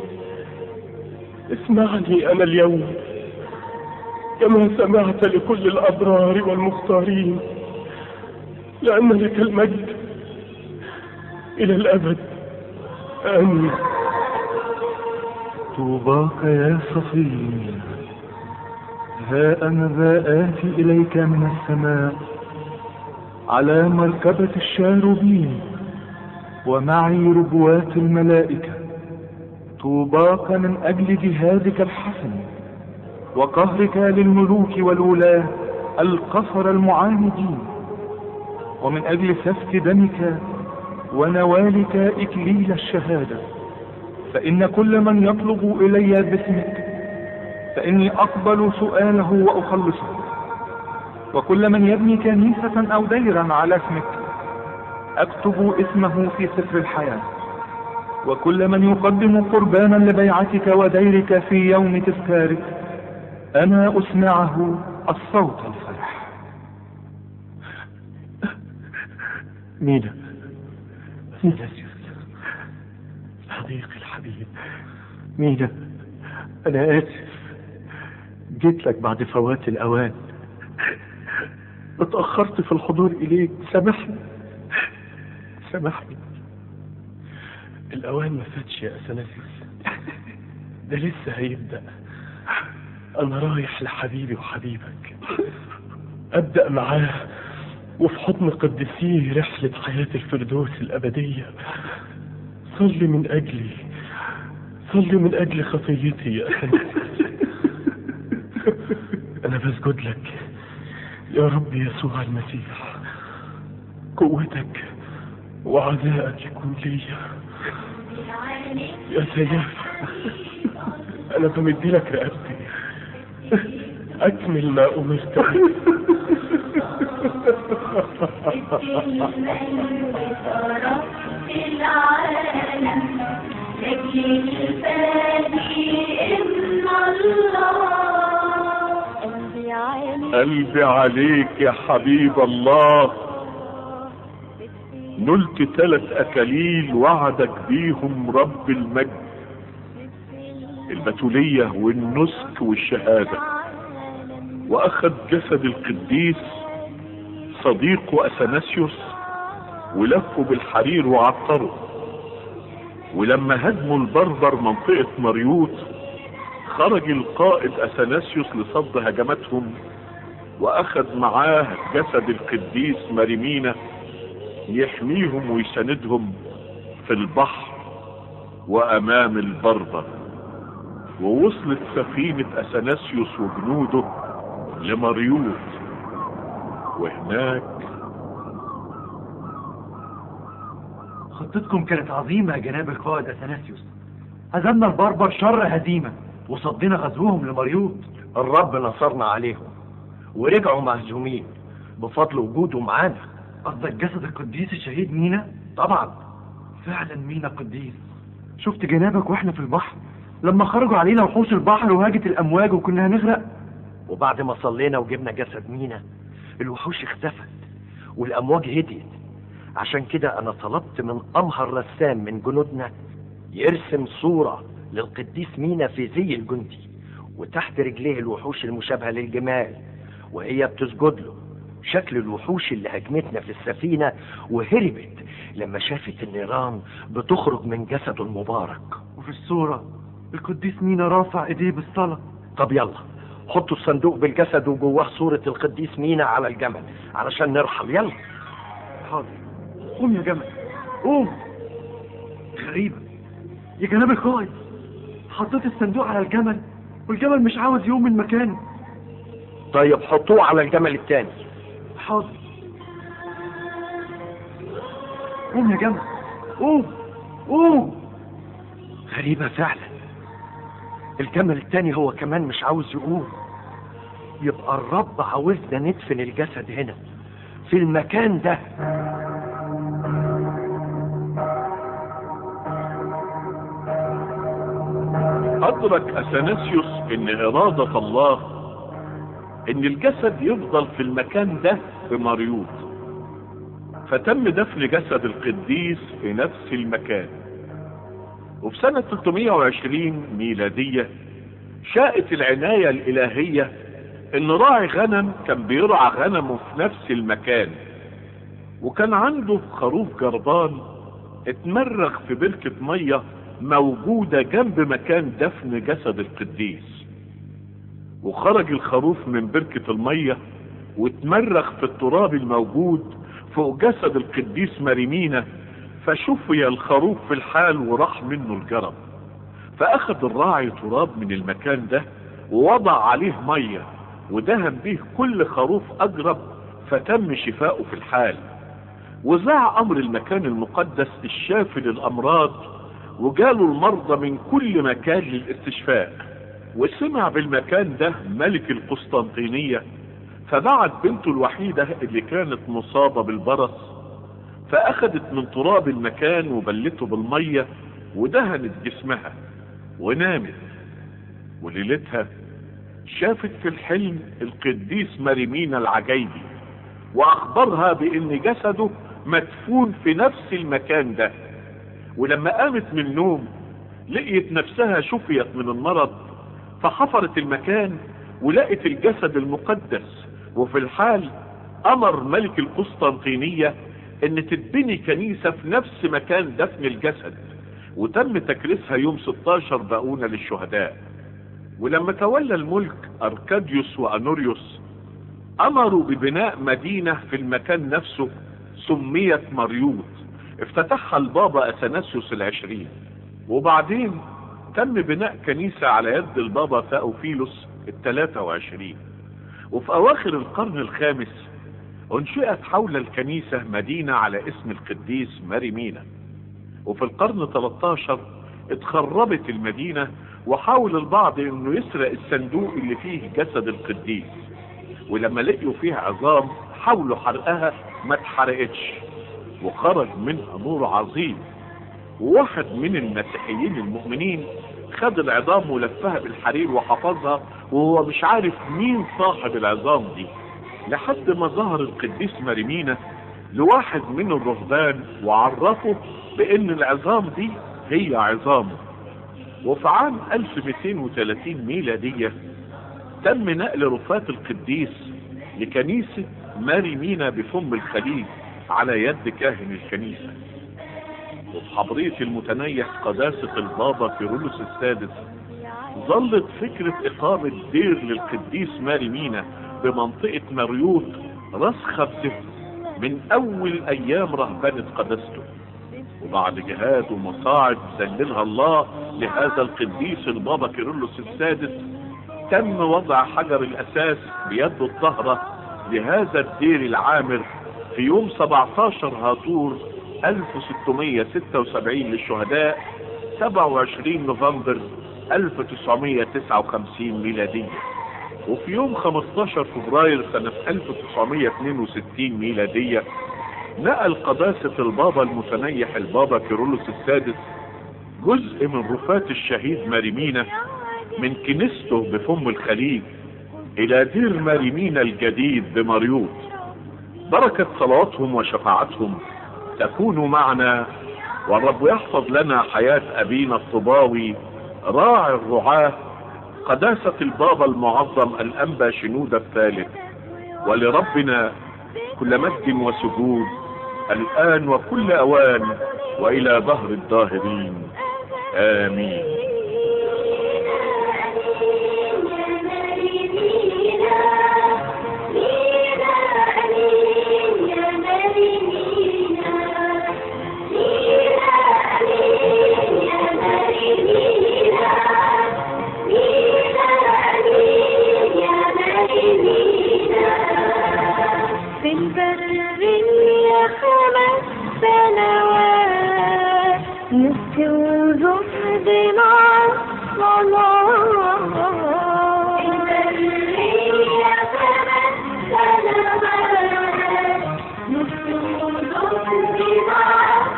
J: اسمعني أنا اليوم كما سمعت لكل الأبرار والمختارين.
Q: لأن لك المجد إلى الأبد. آمين.
S: طوباك يا صفي، ها أنا ذا آتي إليك من السماء على مركبة الشاروبين ومعي ربوات الملائكة. طوباك من أجل جهادك الحسن وقهرك للملوك والولاة القصر المعاندين، ومن أجل سفك دمك ونوالك إكليل الشهادة. فإن كل من يطلب إلي باسمك فإني أقبل سؤاله وأخلصه، وكل من يبني كنيسة أو ديرا على اسمك أكتب اسمه في سفر الحياة، وكل من يقدم قربانا لبيعتك وديرك في يوم تذكارك أنا أسمعه الصوت الفرح.
J: مينا، صديقي الحبيب مينا، أنا آسف، جيت لك بعد فوات الأوان، اتأخرت في الحضور إليك، سامحني. الأوان ما فاتش يا أثناسيوس، ده لسه هيبدأ. أنا رايح لحبيبي وحبيبك، أبدأ معاه وفي حضن قدسيه رحلة حياة الفردوس الأبدية. صلي من أجل خطيتي يا أثناسيوس. أنا بسجد لك يا رب يسوع المسيح، قوتك وعزائك يكون ليا يا سياف. أنا بمد لك رقبتي، أكمل ما أمرت به.
A: قلبي عليك يا حبيب الله، نلت 3 أكاليل وعدك بيهم رب المجد، البتولية والنسك والشهادة، وأخذ جسد القديس صديقه أثناسيوس ولفه بالحرير وعطره. ولما هدموا البربر منطقة مريوط خرج القائد أثناسيوس لصد هجماتهم، وأخذ معاه جسد القديس مريمينا يحميهم ويساندهم في البحر وأمام البربر. ووصلت سفينة أثناسيوس وجنوده لمريوط، وهناك
C: خطتكم كانت عظيمة يا جناب القائد أثناسيوس. هزمنا البربر شر هزيمة وصدينا غزوهم لمريوط.
I: الرب نصرنا عليهم ورجعوا مهزومين بفضل وجوده معانا.
C: قصدك جسد القديس الشهيد مينا؟
I: طبعا.
C: فعلا مينا قديس. شفت جنابك واحنا في البحر لما خرجوا علينا وحوش البحر وهاجت الأمواج وكنا هنغرق.
I: وبعد ما صلينا وجبنا جسد مينا الوحوش اختفت والأمواج هديت. عشان كده أنا طلبت من أمهر رسام من جنودنا يرسم صورة للقديس مينا في زي الجندي، وتحت رجليه الوحوش المشابهة للجمال وهي بتسجد له، شكل الوحوش اللي هجمتنا في السفينة وهربت لما شافت النيران بتخرج من جسده المبارك.
C: وفي الصورة القديس مينا رافع ايديه بالصلاة.
I: طب يلا حطوا الصندوق بالجسد وجواه صورة القديس مينا على الجمل علشان نرحل. يلا.
C: حاضر. قوم يا جمل، قوم. غريبة يا جناب القائد، حطيت الصندوق على الجمل والجمل مش عاوز يقوم من مكانه.
I: طيب حطوه على الجمل التاني.
C: حاضر. قوم يا جمل، قوم.
I: غريبة فعلا، الجمل التاني هو كمان مش عاوز يقوم. يبقى الرب عاوزنا ندفن الجسد هنا في المكان ده.
A: أدرك أثناسيوس إن إرادة الله إن الجسد يفضل في المكان ده في مريوط، فتم دفن جسد القديس في نفس المكان. وفي سنة 320 ميلادية شاءت العناية الإلهية إن راعي غنم كان بيرعى غنمه في نفس المكان، وكان عنده خروف جربان اتمرغ في بركة مية موجودة جنب مكان دفن جسد القديس. وخرج الخروف من بركة المية واتمرغ في التراب الموجود فوق جسد القديس مريمينا، فشفي الخروف في الحال وراح منه الجرب. فاخذ الراعي تراب من المكان ده ووضع عليه مية ودهن به كل خروف اجرب، فتم شفاؤه في الحال. وزع امر المكان المقدس الشافي للامراض، وجالوا المرضى من كل مكان للاستشفاء. وسمع بالمكان ده ملك القسطنطينية، فبعت بنته الوحيدة اللي كانت مصابة بالبرص، فاخدت من تراب المكان وبلته بالمية ودهنت جسمها ونامت. وليلتها شافت في الحلم القديس مريمينا العجيبي، واخبرها بان جسده مدفون في نفس المكان ده. ولما قامت من النوم لقيت نفسها شفيت من المرض، فحفرت المكان ولقت الجسد المقدس. وفي الحال امر ملك القسطنطينية ان تتبني كنيسة في نفس مكان دفن الجسد، وتم تكريسها يوم 16 باقونة للشهداء. ولما تولى الملك اركاديوس وانوريوس امروا ببناء مدينة في المكان نفسه سميت مريوط، افتتحها البابا اثناسيوس العشرين. وبعدين تم بناء كنيسة على يد البابا ثاوفيلوس ال23. وفي اواخر القرن الخامس انشئت حول الكنيسة مدينة على اسم القديس مريمينا. وفي القرن 13 اتخربت المدينة، وحاول البعض انه يسرق الصندوق اللي فيه جسد القديس، ولما لقيوا فيه عظام حاولوا حرقها ما اتحرقتش، وخرج منها نور عظيم. وواحد من المسيحيين المؤمنين خد العظام ولفها بالحرير وحفظها، وهو مش عارف مين صاحب العظام دي، لحد ما ظهر القديس مريمينا لواحد من الرهبان وعرفه بان العظام دي هي عظامه. وفي عام 1230 ميلادية تم نقل رفات القديس لكنيسة مريمينا بفم الخليج على يد كاهن الكنيسة. وفي حضرية المتنيح قداسة البابا كيرلس السادس ظلت فكرة إقامة دير للقديس مريمينا بمنطقة مريوط راسخة بذهنه من أول أيام رهبنة قداسته. وبعد جهاد ومصاعب ذللها الله لهذا القديس البابا كيرلس السادس تم وضع حجر الأساس بيده الطاهرة لهذا الدير العامر في يوم 17 هاطور 1676 للشهداء، 27 نوفمبر 1959 ميلادية. وفي يوم 15 فبراير سنة 1962 ميلادية نقل قداسة البابا المتنيح البابا كيرلس السادس جزء من رفات الشهيد مريمينا من كنيسته بفم الخليج الى دير مريمينا الجديد بمريوط. بركة صلواتهم وشفاعتهم تكون معنا، والرب يحفظ لنا حياة ابينا الطباوي راعي الرعاة قداسة البابا المعظم الانبا شنودة الثالث. ولربنا كل مجد وسجود الآن وكل أوان وإلى ظهر الظاهرين، آمين.
O: في البرية 5 سنوات نسك وزهد مع الصلاة. في البرية 5 سنوات نسك وزهد مع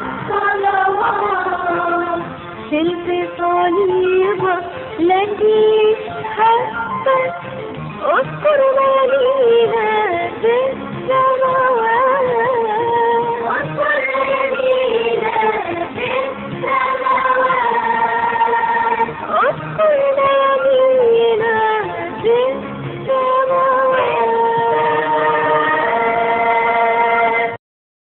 O: الصلوات. شلت صليبك التي حبت اذكر مرينا